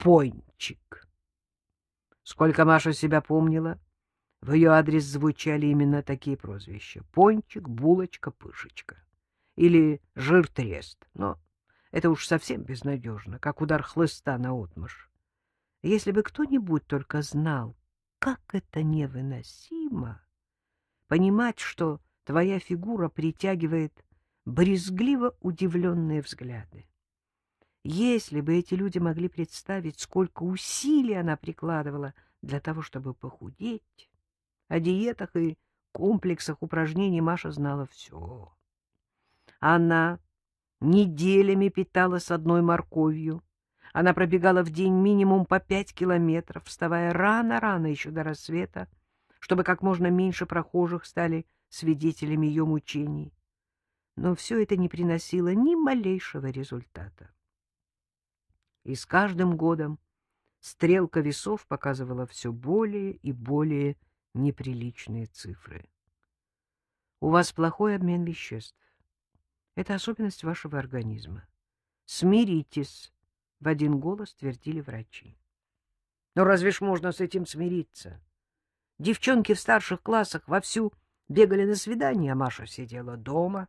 Пончик. Сколько Маша себя помнила, в ее адрес звучали именно такие прозвища: Пончик, Булочка, Пышечка или Жиртрест. Но это уж совсем безнадежно, как удар хлыста наотмашь. Если бы кто-нибудь только знал, как это невыносимо понимать, что твоя фигура притягивает брезгливо удивленные взгляды. Если бы эти люди могли представить, сколько усилий она прикладывала для того, чтобы похудеть, о диетах и комплексах упражнений Маша знала все. Она неделями питалась одной морковью. Она пробегала в день минимум по 5 километров, вставая рано-рано еще до рассвета, чтобы как можно меньше прохожих стали свидетелями ее мучений. Но все это не приносило ни малейшего результата. И с каждым годом стрелка весов показывала все более и более неприличные цифры. У вас плохой обмен веществ. Это особенность вашего организма. Смиритесь, — в один голос твердили врачи. Но разве ж можно с этим смириться? Девчонки в старших классах вовсю бегали на свидания, а Маша сидела дома.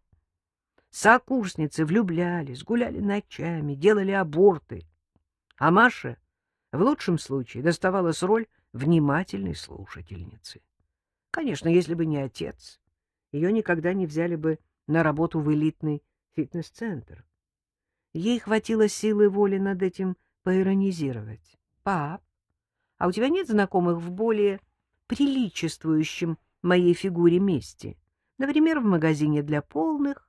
Сокурсницы влюблялись, гуляли ночами, делали аборты. А Маше в лучшем случае доставалась роль внимательной слушательницы. Конечно, если бы не отец, ее никогда не взяли бы на работу в элитный фитнес-центр. Ей хватило силы воли над этим поиронизировать. — Пап, а у тебя нет знакомых в более приличествующем моей фигуре месте? Например, в магазине для полных?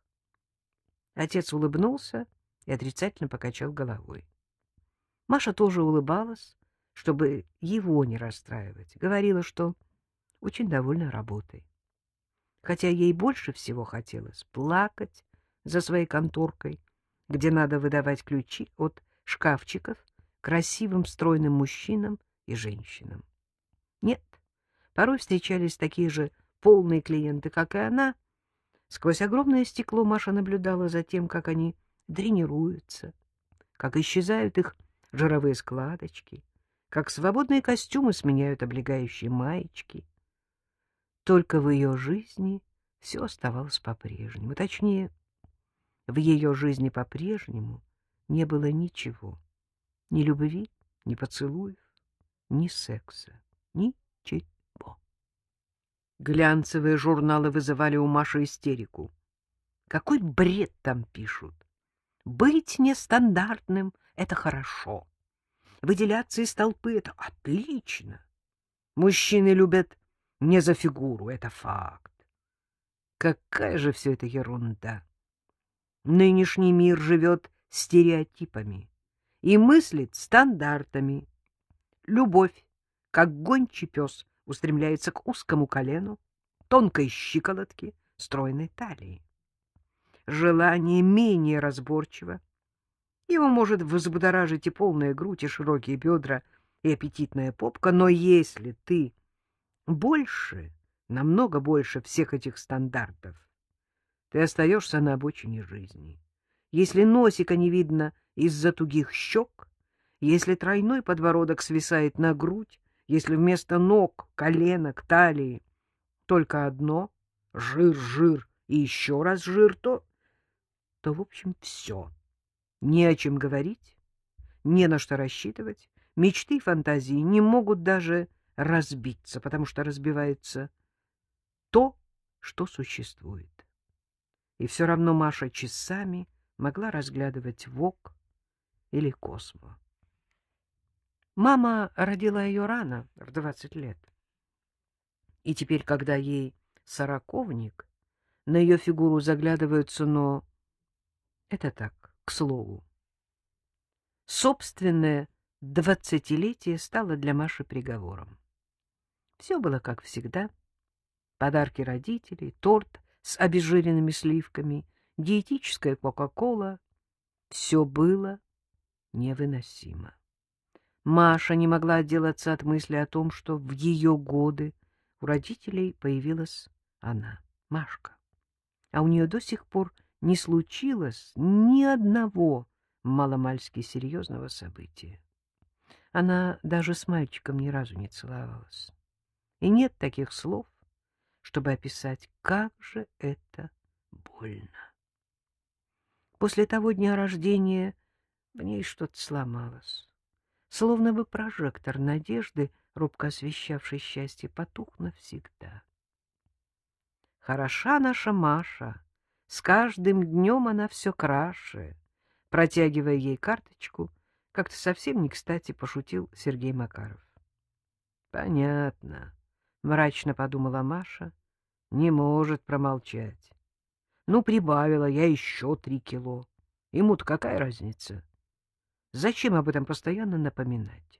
Отец улыбнулся и отрицательно покачал головой. Маша тоже улыбалась, чтобы его не расстраивать. Говорила, что очень довольна работой. Хотя ей больше всего хотелось плакать за своей конторкой, где надо выдавать ключи от шкафчиков красивым стройным мужчинам и женщинам. Нет, порой встречались такие же полные клиенты, как и она. Сквозь огромное стекло Маша наблюдала за тем, как они тренируются, как исчезают их жировые складочки, как свободные костюмы сменяют облегающие маечки. Только в ее жизни все оставалось по-прежнему. Точнее, в ее жизни по-прежнему не было ничего. Ни любви, ни поцелуев, ни секса, ничего. Глянцевые журналы вызывали у Маши истерику. Какой бред там пишут! Быть нестандартным — это хорошо. Выделяться из толпы — это отлично. Мужчины любят не за фигуру — это факт. Какая же все это ерунда! Нынешний мир живет стереотипами и мыслит стандартами. Любовь, как гончий пес, устремляется к узкому колену, тонкой щиколотке, стройной талии. Желание менее разборчиво. Его может взбудоражить и полная грудь, и широкие бедра, и аппетитная попка, но если ты больше, намного больше всех этих стандартов, ты остаешься на обочине жизни. Если носика не видно из-за тугих щек, если тройной подбородок свисает на грудь, если вместо ног, коленок, талии только одно — жир, жир и еще раз жир, то в общем, все. Не о чем говорить, не на что рассчитывать. Мечты и фантазии не могут даже разбиться, потому что разбивается то, что существует. И все равно Маша часами могла разглядывать ВОК или Космо. Мама родила ее рано, в 20 лет. И теперь, когда ей сороковник, на ее фигуру заглядываются, но это так, к слову. Собственное 20-летие стало для Маши приговором. Все было как всегда. Подарки родителей, торт с обезжиренными сливками, диетическая кока-кола. Все было невыносимо. Маша не могла отделаться от мысли о том, что в ее годы у родителей появилась она, Машка, а у нее до сих пор не случилось ни одного маломальски серьезного события. Она даже с мальчиком ни разу не целовалась. И нет таких слов, чтобы описать, как же это больно. После того дня рождения в ней что-то сломалось. Словно бы прожектор надежды, робко освещавший счастье, потух навсегда. Хороша наша Маша, с каждым днем она все краше. Протягивая ей карточку, как-то совсем не кстати пошутил Сергей Макаров. Понятно, мрачно подумала Маша, не может промолчать. Ну, прибавила я еще 3 кило. Ему-то какая разница? Зачем об этом постоянно напоминать?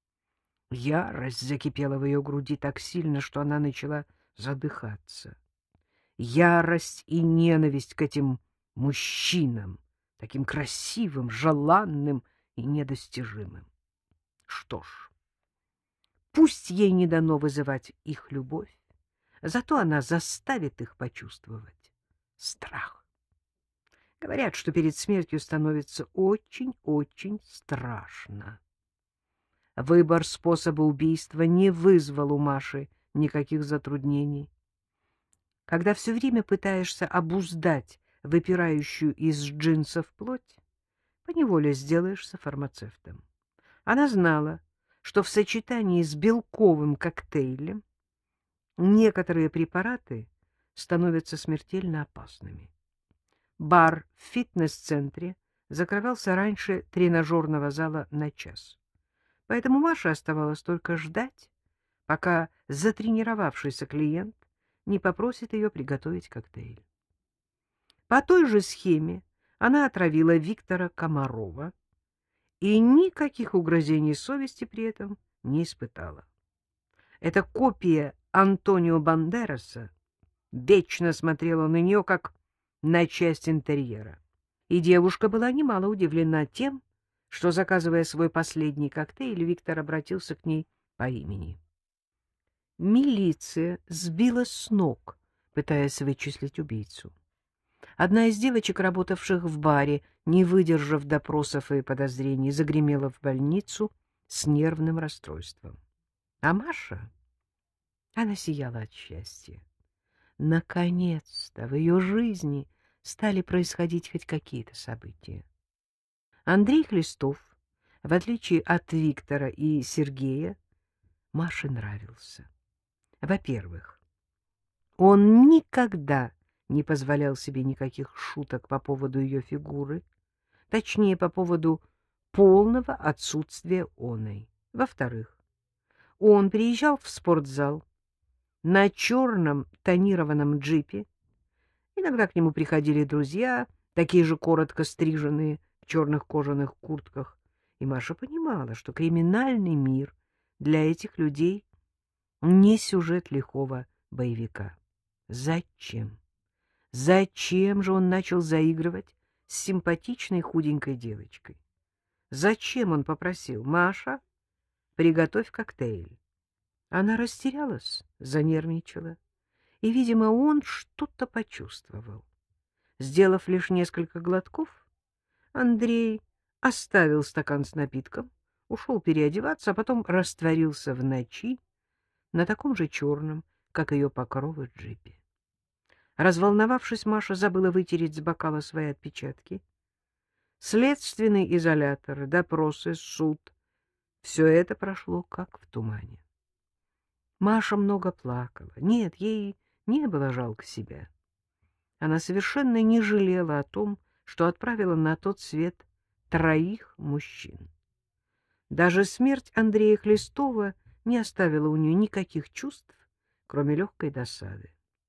Ярость закипела в ее груди так сильно, что она начала задыхаться. Ярость и ненависть к этим мужчинам, таким красивым, желанным и недостижимым. Что ж, пусть ей не дано вызывать их любовь, зато она заставит их почувствовать страх. Говорят, что перед смертью становится очень-очень страшно. Выбор способа убийства не вызвал у Маши никаких затруднений. Когда все время пытаешься обуздать выпирающую из джинсов плоть, поневоле сделаешься фармацевтом. Она знала, что в сочетании с белковым коктейлем некоторые препараты становятся смертельно опасными. Бар в фитнес-центре закрывался раньше тренажерного зала на час. Поэтому Маше оставалось только ждать, пока затренировавшийся клиент не попросит ее приготовить коктейль. По той же схеме она отравила Виктора Комарова и никаких угрызений совести при этом не испытала. Эта копия Антонио Бандераса вечно смотрела на нее, как на часть интерьера. И девушка была немало удивлена тем, что, заказывая свой последний коктейль, Виктор обратился к ней по имени. Милиция сбила с ног, пытаясь вычислить убийцу. Одна из девочек, работавших в баре, не выдержав допросов и подозрений, загремела в больницу с нервным расстройством. А Маша, она сияла от счастья. Наконец-то в ее жизни стали происходить хоть какие-то события. Андрей Хлестов, в отличие от Виктора и Сергея, Маше нравился. Во-первых, он никогда не позволял себе никаких шуток по поводу ее фигуры, точнее, по поводу полного отсутствия оной. Во-вторых, он приезжал в спортзал на черном тонированном джипе. Иногда к нему приходили друзья, такие же коротко стриженные, в черных кожаных куртках, и Маша понимала, что криминальный мир для этих людей не сюжет лихого боевика. Зачем? Зачем же он начал заигрывать с симпатичной худенькой девочкой? Зачем он попросил: «Маша, приготовь коктейль»? Она растерялась, занервничала, и, видимо, он что-то почувствовал. Сделав лишь несколько глотков, Андрей оставил стакан с напитком, ушел переодеваться, а потом растворился в ночи на таком же черном, как ее покровы, джипе. Разволновавшись, Маша забыла вытереть с бокала свои отпечатки. Следственный изолятор, допросы, суд — все это прошло как в тумане. Маша много плакала. Нет, ей не было жалко себя. Она совершенно не жалела о том, что отправила на тот свет 3 мужчин. Даже смерть Андрея Хлестова не оставила у нее никаких чувств, кроме легкой досады.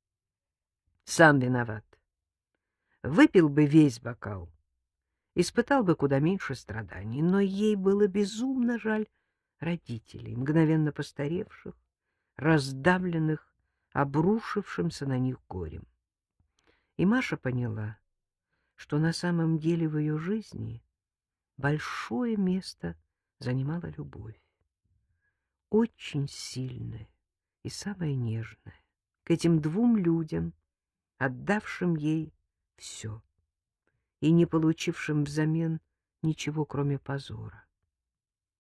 Сам виноват. Выпил бы весь бокал, испытал бы куда меньше страданий, но ей было безумно жаль родителей, мгновенно постаревших, раздавленных, обрушившимся на них горем. И Маша поняла, что на самом деле в ее жизни большое место занимала любовь, очень сильная и самая нежная, к этим 2 людям, отдавшим ей все и не получившим взамен ничего, кроме позора.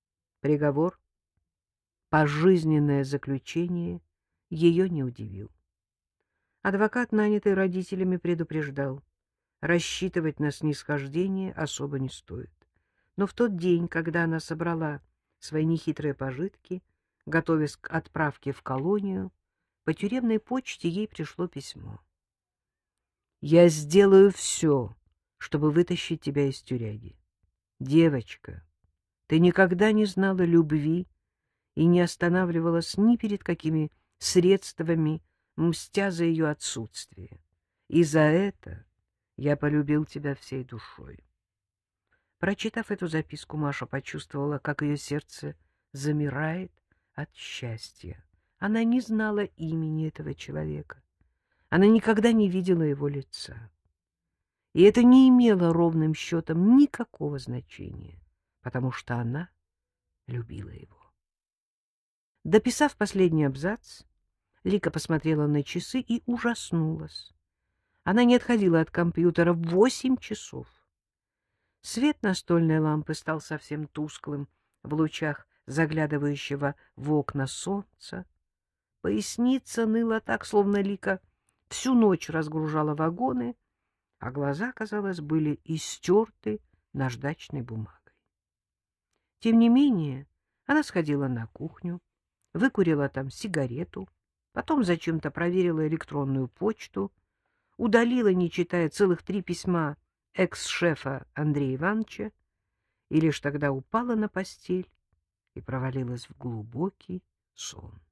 Приговор, пожизненное заключение, ее не удивил. Адвокат, нанятый родителями, предупреждал: рассчитывать на снисхождение особо не стоит. Но в тот день, когда она собрала свои нехитрые пожитки, готовясь к отправке в колонию, по тюремной почте ей пришло письмо. «Я сделаю все, чтобы вытащить тебя из тюряги. Девочка, ты никогда не знала любви и не останавливалась ни перед какими средствами, мстя за ее отсутствие. И за это я полюбил тебя всей душой». Прочитав эту записку, Маша почувствовала, как ее сердце замирает от счастья. Она не знала имени этого человека. Она никогда не видела его лица. И это не имело ровным счетом никакого значения, потому что она любила его. Дописав последний абзац, Лика посмотрела на часы и ужаснулась. Она не отходила от компьютера 8 часов. Свет настольной лампы стал совсем тусклым в лучах заглядывающего в окна солнца. Поясница ныла так, словно Лика всю ночь разгружала вагоны, а глаза, казалось, были истерты наждачной бумагой. Тем не менее, она сходила на кухню, выкурила там сигарету, потом зачем-то проверила электронную почту, удалила, не читая, целых 3 письма экс-шефа Андрея Ивановича, и лишь тогда упала на постель и провалилась в глубокий сон.